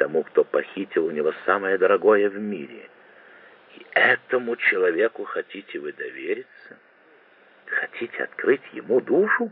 тому, кто похитил у него самое дорогое в мире. И этому человеку хотите вы довериться? Хотите открыть ему душу?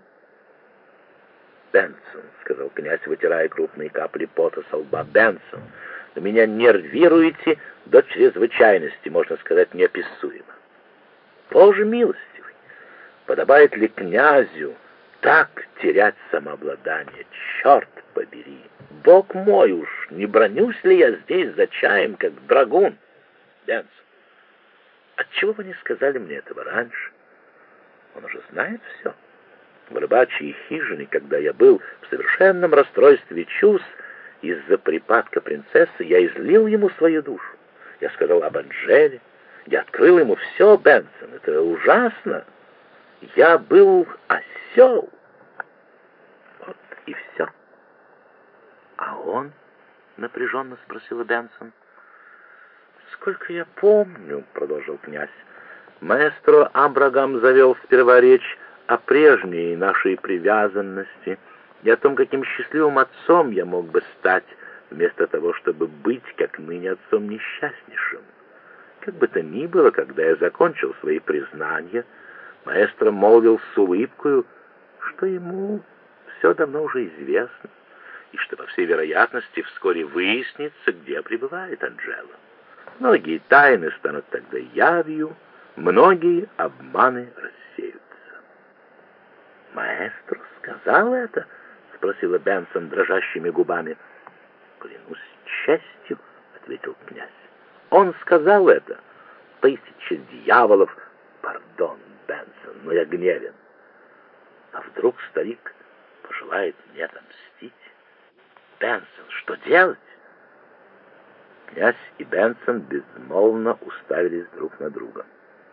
«Бенсон», — сказал князь, вытирая крупные капли пота со лба, — «Бенсон, вы меня нервируете до чрезвычайности, можно сказать, неописуемо. Боже милостивый, подобает ли князю так терять самообладание? Черт побери! Бог мой уж, не бронюсь ли я здесь за чаем, как драгун? Бенсон, отчего вы не сказали мне этого раньше? Он уже знает все». В рыбачьей хижине, когда я был в совершенном расстройстве чувств из-за припадка принцессы, я излил ему свою душу. Я сказал об Анжеле, я открыл ему все, Бенсон, это ужасно. Я был осел. Вот и все. А он? Напряженно спросила Бенсон. Сколько я помню, продолжил князь, маэстро Абрагам завел сперва речь о прежней нашей привязанности и о том, каким счастливым отцом я мог бы стать, вместо того, чтобы быть, как ныне, отцом несчастнейшим. Как бы то ни было, когда я закончил свои признания, маэстро молвил с улыбкою, что ему все давно уже известно, и что, по всей вероятности, вскоре выяснится, где пребывает Анжела. Многие тайны станут тогда явью, многие обманы рассеются. «Маэстро сказал это?» — спросила Бенсон дрожащими губами. «Клянусь честью», — ответил князь. «Он сказал это. Тысяча дьяволов! Пардон, Бенсон, но я гневен. А вдруг старик пожелает мне отомстить? Бенсон, что делать?» Князь и Бенсон безмолвно уставились друг на друга.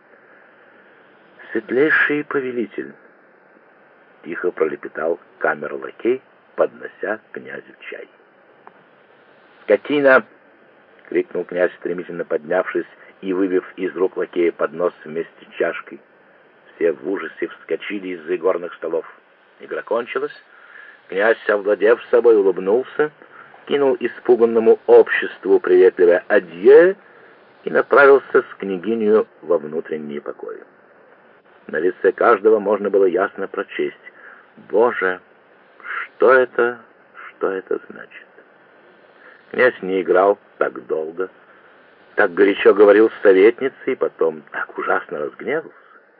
«Светлейший повелитель», — тихо пролепетал камер-лакей, поднося князю чай. «Скотина!» — крикнул князь, стремительно поднявшись и выбив из рук лакея поднос вместе с чашкой. Все в ужасе вскочили из-за игорных столов. Игра кончилась. Князь, овладев собой, улыбнулся, кинул испуганному обществу приветливое «адье» и направился с княгинью во внутренние покои. На лице каждого можно было ясно прочесть: «Боже, что это значит?» Князь не играл так долго, так горячо говорил с советницей, и потом так ужасно разгневался.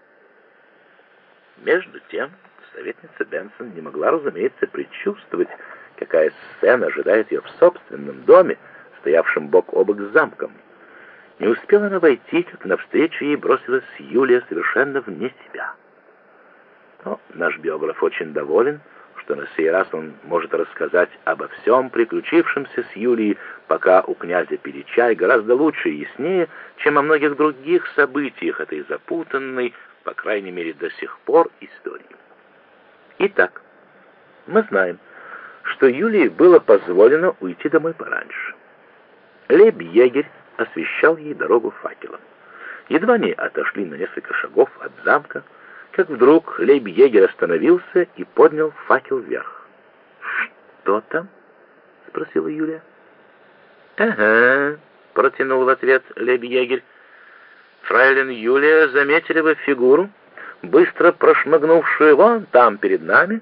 Между тем советница Бенсон не могла, разумеется, предчувствовать, какая сцена ожидает ее в собственном доме, стоявшем бок о бок с замком. Не успела она войти, как навстречу ей бросилась Юлия совершенно вне себя. Но наш биограф очень доволен, что на сей раз он может рассказать обо всем приключившемся с Юлией, пока у князя пили чай, гораздо лучше и яснее, чем о многих других событиях этой запутанной, по крайней мере до сих пор, истории. Итак, мы знаем, что Юлии было позволено уйти домой пораньше. Лейб-егерь освещал ей дорогу факелом. Едва они отошли на несколько шагов от замка, как вдруг лейб-егерь остановился и поднял факел вверх. «Что там?» — спросила Юлия. «Ага», — протянул в ответ лейб-егерь. «Фрейлин Юлия, заметили вы фигуру, быстро прошмыгнувшую вон там перед нами?»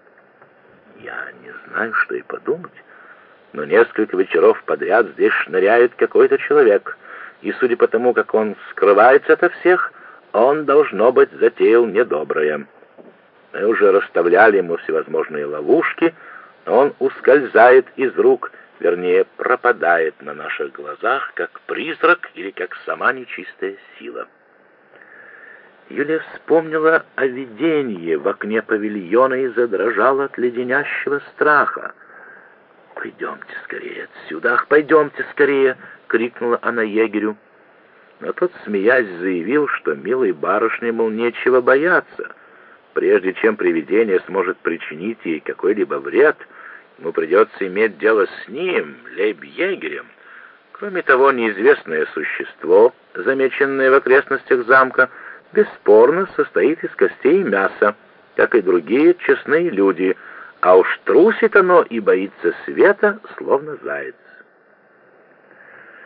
«Я не знаю, что и подумать, но несколько вечеров подряд здесь шныряет какой-то человек, и судя по тому, как он скрывается ото всех, он, должно быть, затеял недоброе. Мы уже расставляли ему всевозможные ловушки, но он ускользает из рук, вернее, пропадает на наших глазах, как призрак или как сама нечистая сила». Юлия вспомнила о видении в окне павильона и задрожала от леденящего страха. «Пойдемте скорее отсюда! Ах, пойдемте скорее!» — крикнула она егерю. Но тот, смеясь, заявил, что милой барышне, мол, нечего бояться. Прежде чем привидение сможет причинить ей какой-либо вред, ему придется иметь дело с ним, лейб-егерем. Кроме того, неизвестное существо, замеченное в окрестностях замка, бесспорно состоит из костей и мяса, как и другие честные люди, а уж трусит оно и боится света, словно заяц.